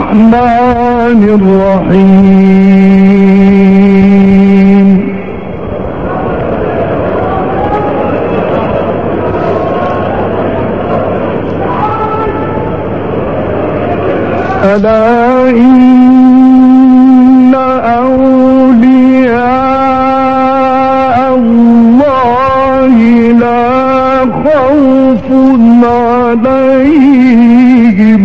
الرحمن الرحيم ألا إن أولياء الله لا خوف عليهم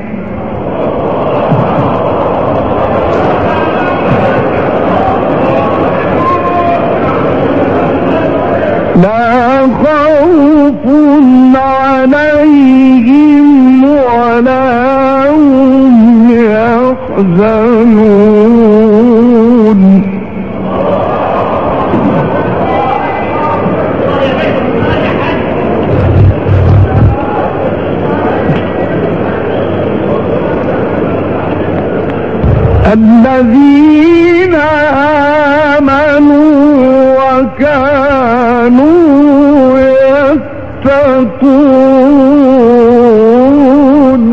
ولا هم يحزنون الذين آمنوا وكانوا يتقون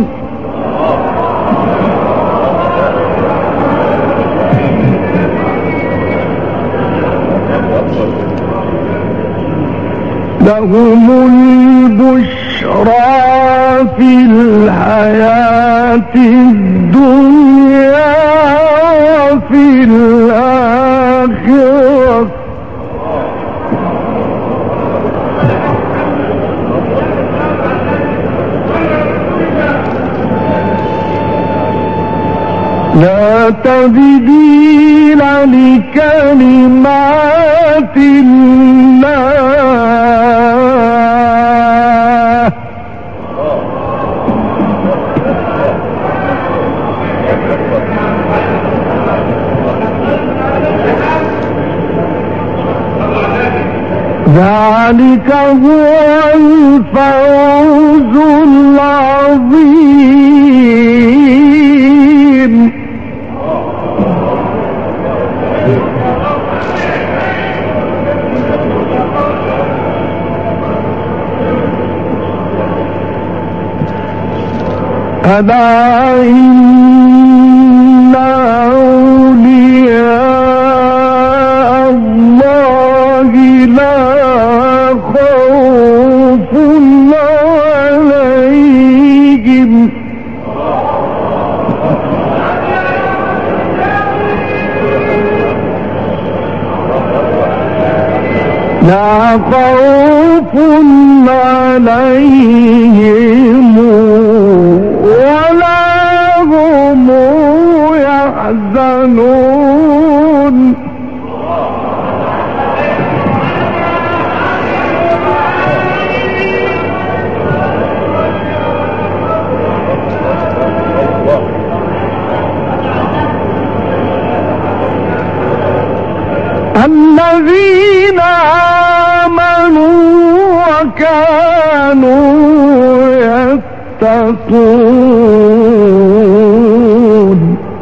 لهم البشرى في الحياة الدنيا وفي الآخرة لا تبديل لكلمات الله ذلك هو الفوز العظيم ألا إن أولياء الله لا خوف عليهم ولا هم يحزنون الذين آمنوا وكانوا يتقون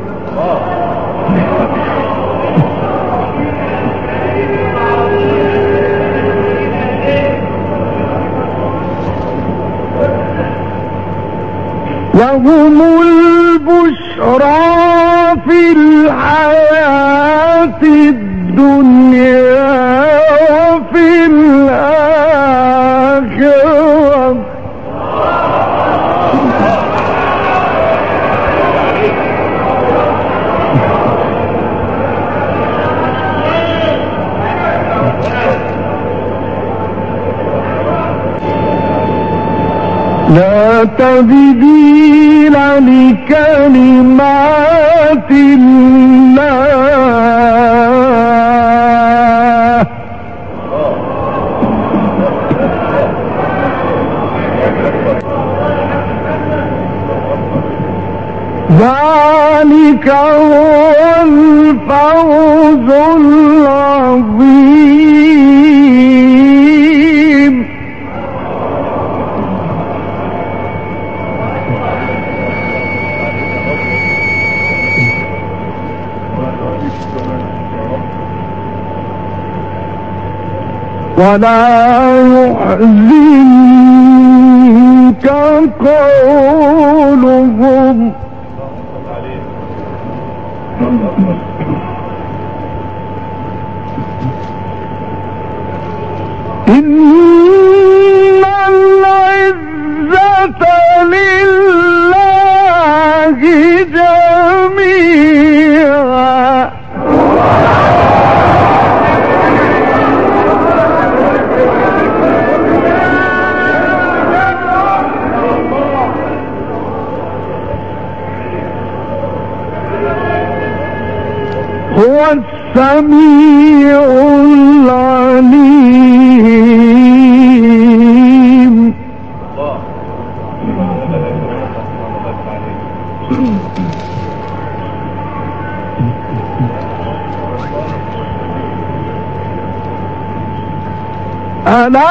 لهم البشرى في الحياة الدنيا وفي الآخرة لا تبديل لكلمات الله ذلك هو الفوز العظيم ولا يحزنك قولهم إن العزة لله جميعا هو السميع العليم. ألا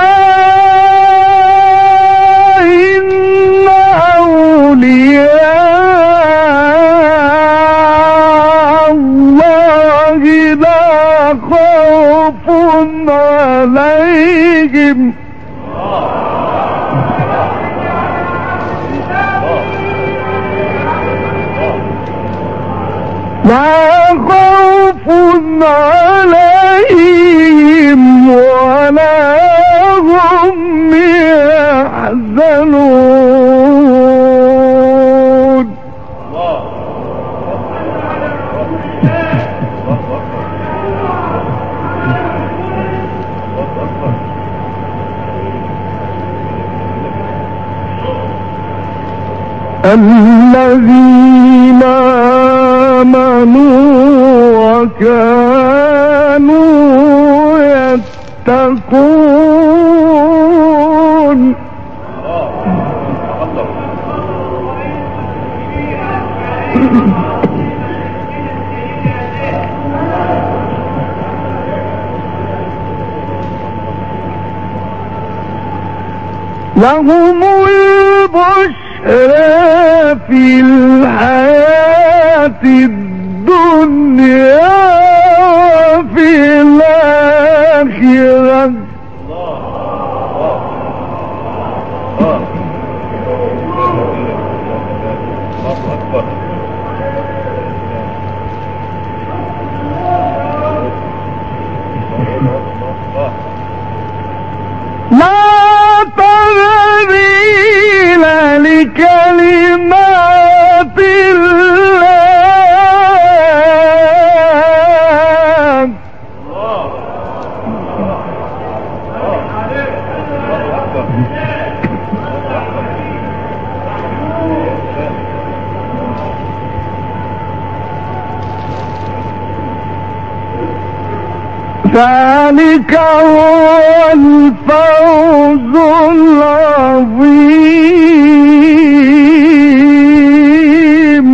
إن أولياء الله لا خوف عليهم ولا هم يحزنون. الذين آمنوا وكانوا يتقون. لهم البشرى في الحياة الدنيا وفي الآخرة لا تبديل لكلمات الله. ذلك هو الفوز العظيم.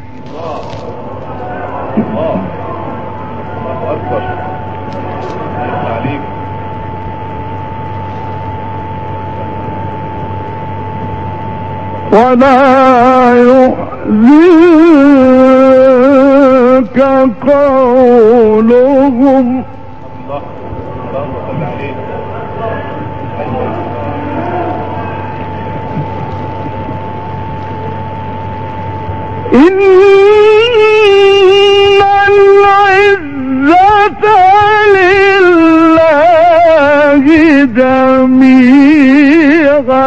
ولا يحزنك قولهم إن العزة لله جميعا.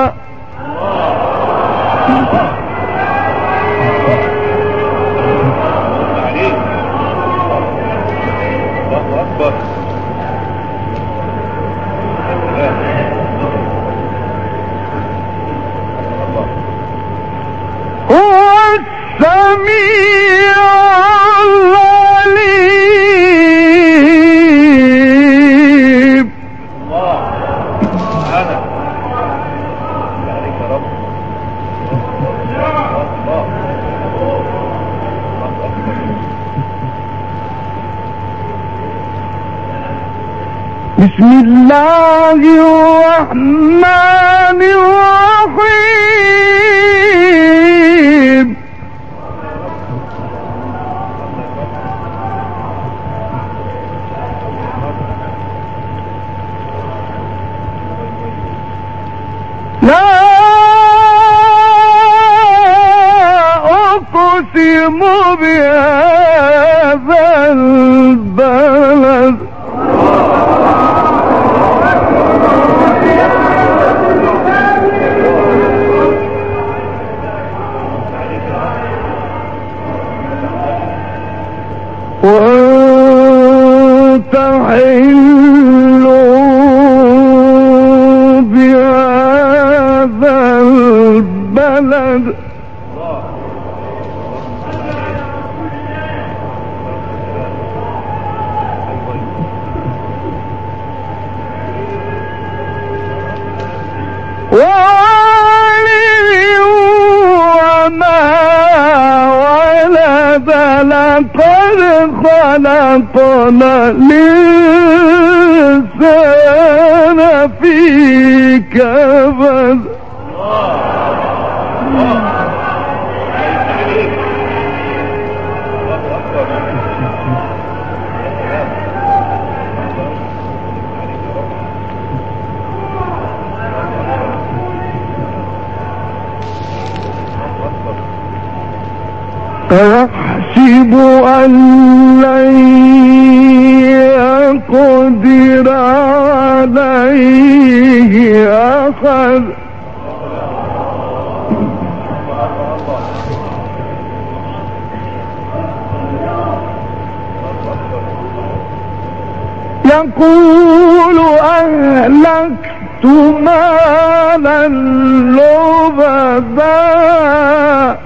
السميع العليم. بسم الله الرحمن الرحيم. لا أقسم بهذا البلد لقد خلقنا الإنسان في كبد أيحسب أن لن يقدر عليه أحد يقول أهلكت مالا لبدا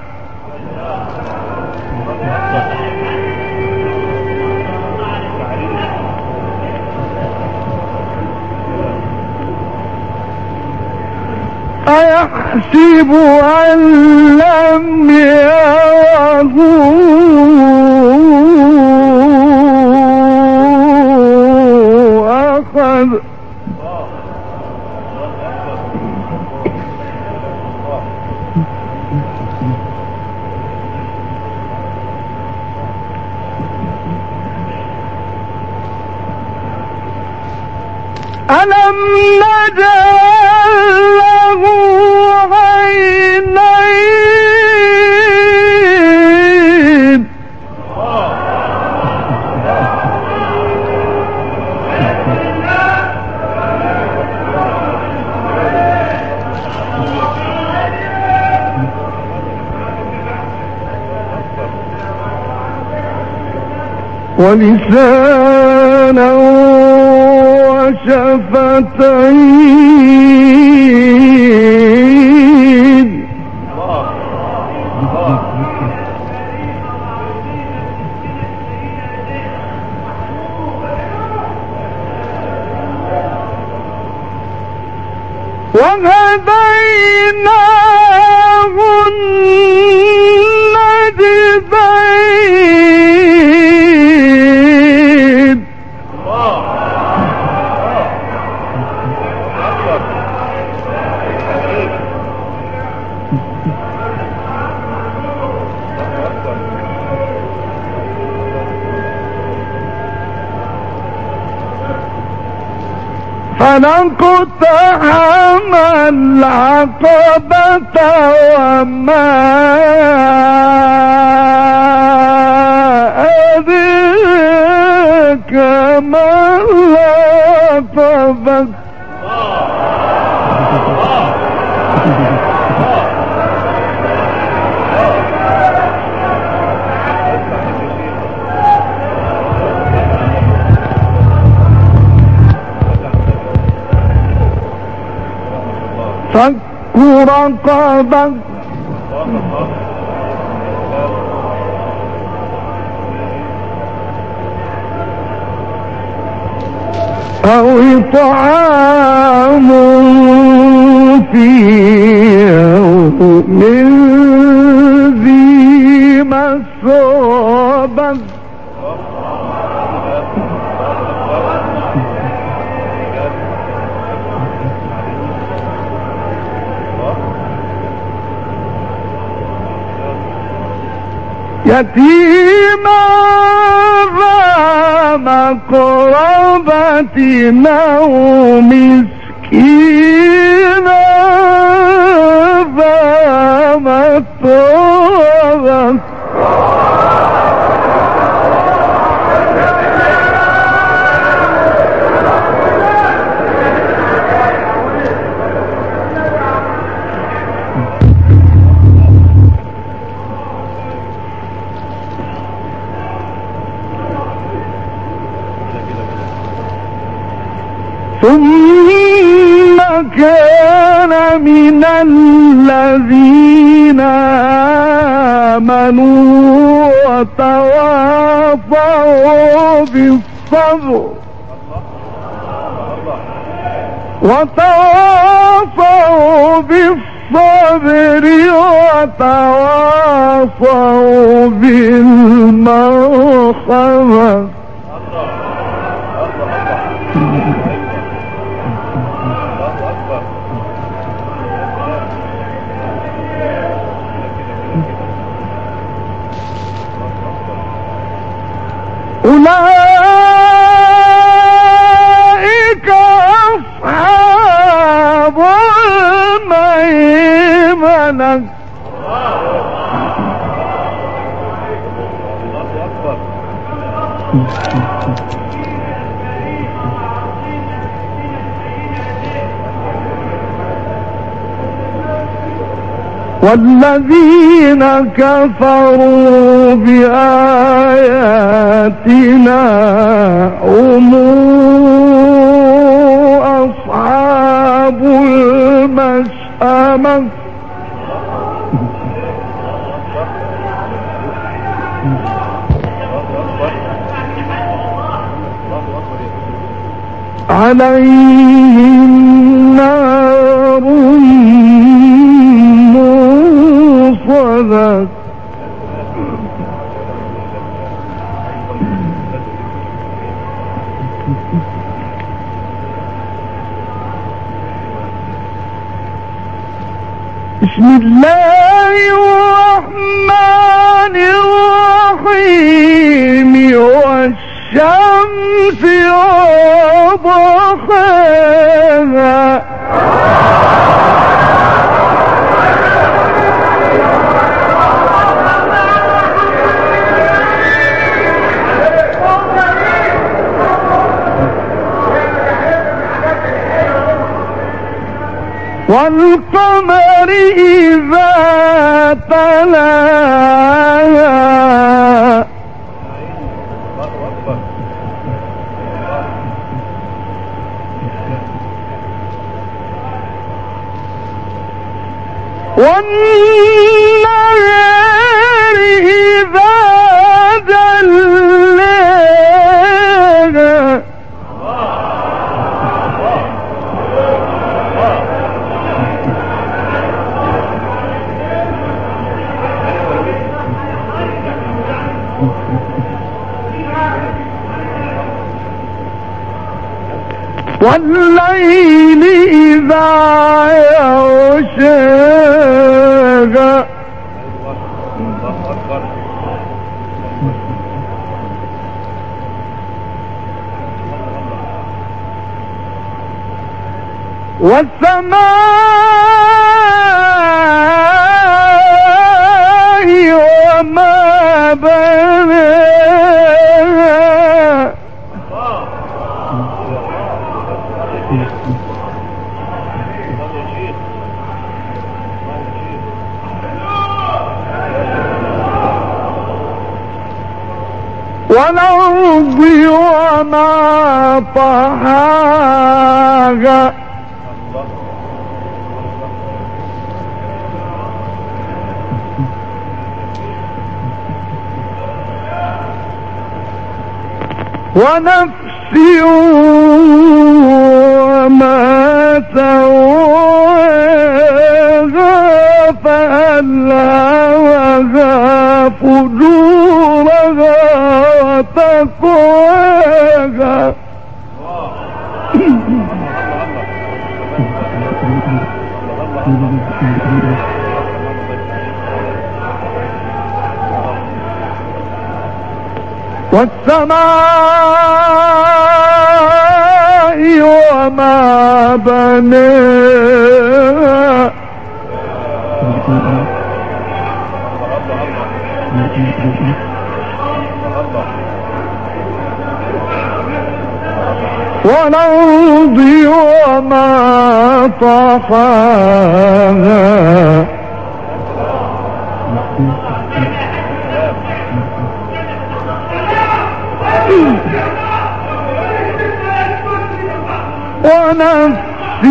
أيحسب أن لم يره أحد ألم نجعل له عينين ولسانا وشفتين وهديناه النجدين فلنقتحم العقبة وما أدريك ما العقبة فك رقبة أو إطعام في يوم ذي مسغبة يتيما ذا مقربة أو مسكينا ذا متربة ثم كان من الذين آمنوا وتواصوا بالصبر بالصبر وتواصوا بالمرحمة أولئك أصحاب الميمنة والذين كفروا بآياتنا هم أصحاب المشأمة عليهم نار موصدة بسم الله الرحمن الرحيم والشمس وضحاها والقمر إذا تلاها والنهار إذا جلاها والليل إذا يغشاها والسماء وما بناها والأرض وما طحاها ونفس وما سواها فألهمها فجورها وتقواها والسماء وما بناها والأرض وما طحاها ونفس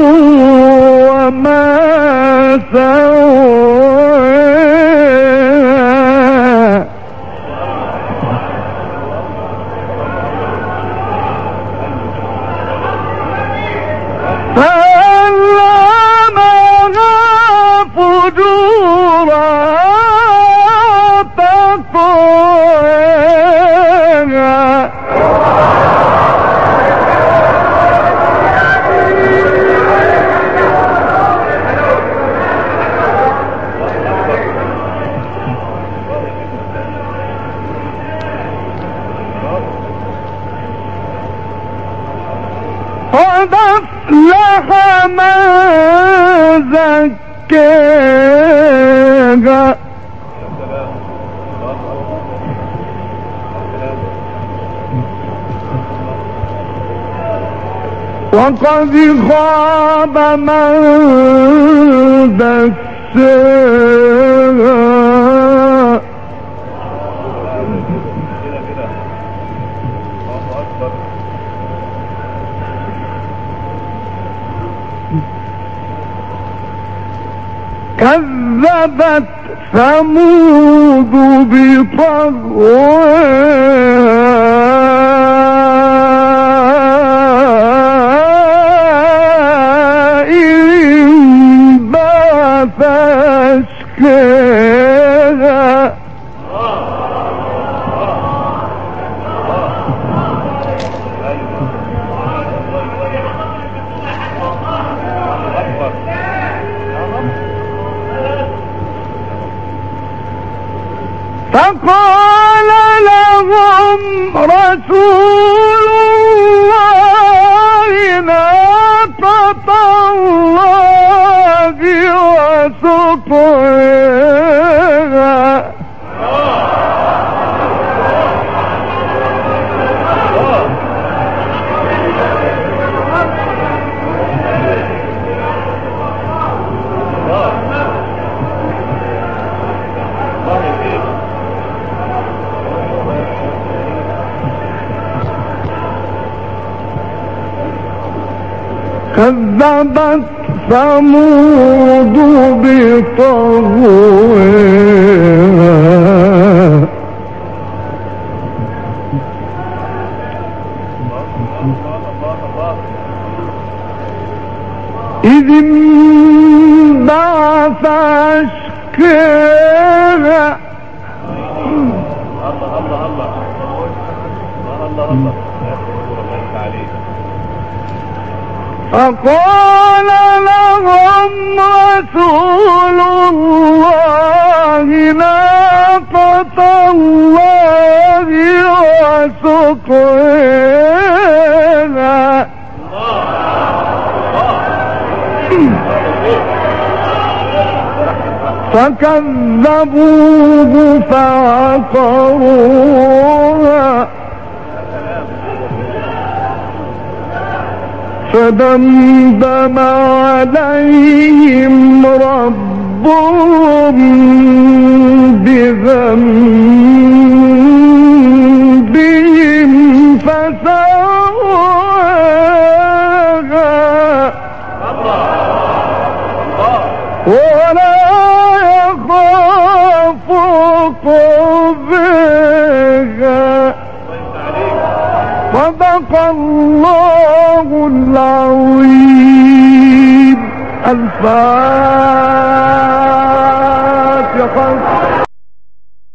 وما سواها فألهمها قد أفلح من زكاها وقد خاب من دساها كذبت ثمود بطغواها إذ انبعث أشقاها فقال لهم رسول الله ناقة الله وسقياها كذبت ثمود بطغواها إذ انبعث أشقاها فقال لهم رسول الله ناقة الله وسقياها فكذبوه فعقروها فدمدم عليهم ربهم بذنبهم فسواها ولا يخاف عقباها صدق الله العظيم. الفاتحة.